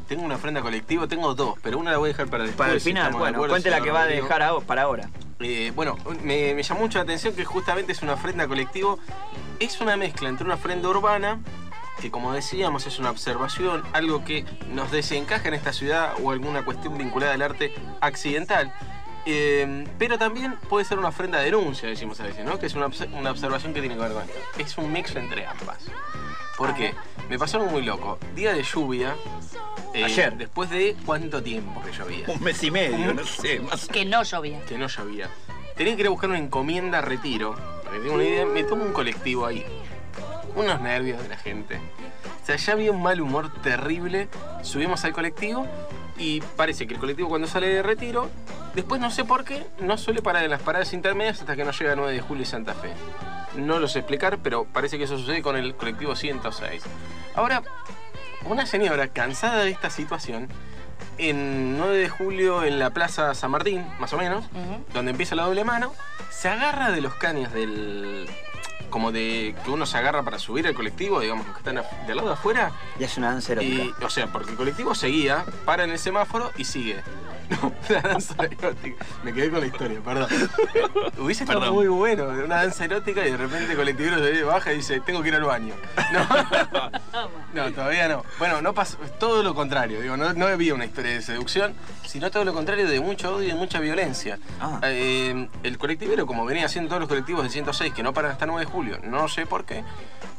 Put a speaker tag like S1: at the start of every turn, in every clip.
S1: tengo una ofrenda colectiva, tengo dos, pero una la voy a dejar para después.
S2: Para el final, bueno, cuente la que va a dejar para ahora.
S1: Bueno, me llamó mucho la atención que justamente es una ofrenda colectivo. Es una mezcla entre una ofrenda urbana, que como decíamos es una observación, algo que nos desencaja en esta ciudad o alguna cuestión vinculada al arte accidental. Pero también puede ser una ofrenda de denuncia, decimos a veces, ¿no? Que es una observación que tiene que ver con esto. Es un mix entre ambas. ¿Por qué? Me pasó algo muy loco. Día de lluvia.
S2: Ayer.
S1: Después de ¿cuánto tiempo que llovía?
S2: Un mes y medio, no sé. Más.
S3: Que no llovía.
S1: Que no llovía. Tenía que ir a buscar una encomienda a Retiro. Para que tenga una idea, me tomo un colectivo ahí. Unos nervios de la gente. O sea, ya había un mal humor terrible. Subimos al colectivo y parece que el colectivo cuando sale de Retiro, después no sé por qué, no suele parar en las paradas intermedias hasta que no llega a 9 de julio y Santa Fe. No lo sé explicar, pero parece que eso sucede con el colectivo 106. Ahora, una señora cansada de esta situación, en 9 de julio en la Plaza San Martín, más o menos, donde empieza la doble mano, se agarra de los caños del... como de que uno se agarra para subir al colectivo, digamos, los que están del lado de afuera.
S2: Y hace una danza erótica.
S1: Y, o sea, porque el colectivo seguía, para en el semáforo y sigue. No, una danza erótica. Me quedé con la historia, perdón. Hubiese estado muy bueno, una danza erótica y de repente el colectivero se baja y dice, tengo que ir al baño. No, todavía no. Bueno, no pasó, todo lo contrario, digo, no había una historia de seducción, sino todo lo contrario, de mucho odio y de mucha violencia. El colectivero, como venía haciendo todos los colectivos del 106, que no paran hasta 9 de julio, no sé por qué,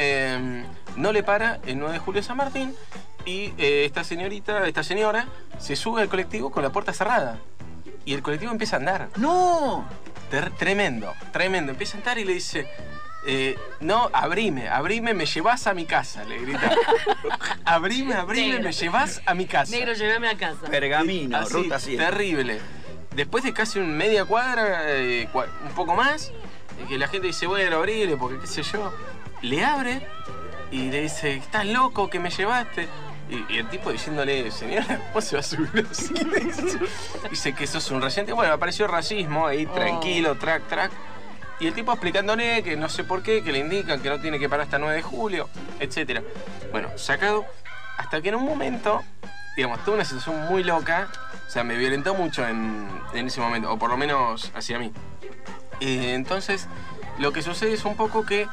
S1: no le para el 9 de julio San Martín. Y esta señora, se sube al colectivo con la puerta cerrada. Y el colectivo empieza a andar.
S2: ¡No!
S1: Tremendo. Empieza a andar y le dice, no, abrime, me llevas a mi casa, le grita. Abrime, me llevas a mi casa.
S3: Negro, llévame a casa.
S2: Pergamino,
S1: así,
S2: ruta 100.
S1: Terrible. Después de casi media cuadra, un poco más, que la gente dice, bueno, abrile, porque qué sé yo. Le abre y le dice, ¿estás loco que me llevaste? Y el tipo diciéndole, señora, ¿vos se va a subir así? Dice que sos un reciente. Bueno, apareció racismo ahí, tranquilo, track. Y el tipo explicándole que no sé por qué, que le indican que no tiene que parar hasta 9 de julio, etc. Bueno, sacado, hasta que en un momento, digamos, tuve una situación muy loca. O sea, me violentó mucho en ese momento, o por lo menos hacia mí. Entonces, lo que sucede es un poco que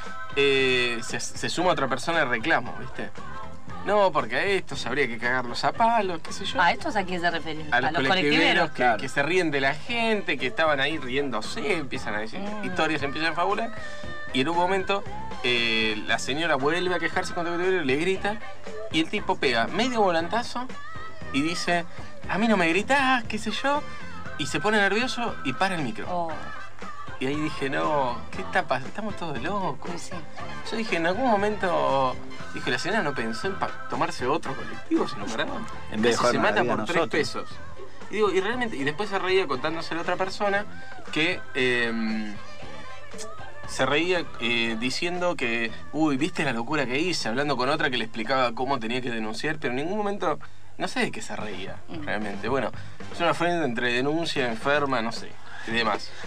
S1: se suma otra persona al reclamo, ¿viste? No, porque a estos habría que cagarlos a palos, qué sé yo.
S3: ¿A estos a quién se refieren?
S1: A los colectiveros
S2: claro.
S1: que se ríen de la gente, que estaban ahí riéndose, empiezan a decir historias, empiezan a fabular. Y en un momento la señora vuelve a quejarse contra el colectivero, le grita, y el tipo pega medio volantazo y dice, a mí no me gritás, qué sé yo, y se pone nervioso y para el micro. Y ahí dije, no, ¿qué está pasando? Estamos todos locos.
S3: Sí.
S1: Yo dije, en algún momento, dije, la señora no pensó en tomarse otro colectivo, sino para
S2: en vez de
S1: se mata por
S2: nosotros.
S1: 3 pesos. Y digo, y realmente, y después se reía contándose a la otra persona que se reía diciendo que, uy, ¿viste la locura que hice? Hablando con otra que le explicaba cómo tenía que denunciar, pero en ningún momento, no sé de qué se reía, realmente. Bueno, es una ofrenda entre denuncia, enferma, no sé, y demás.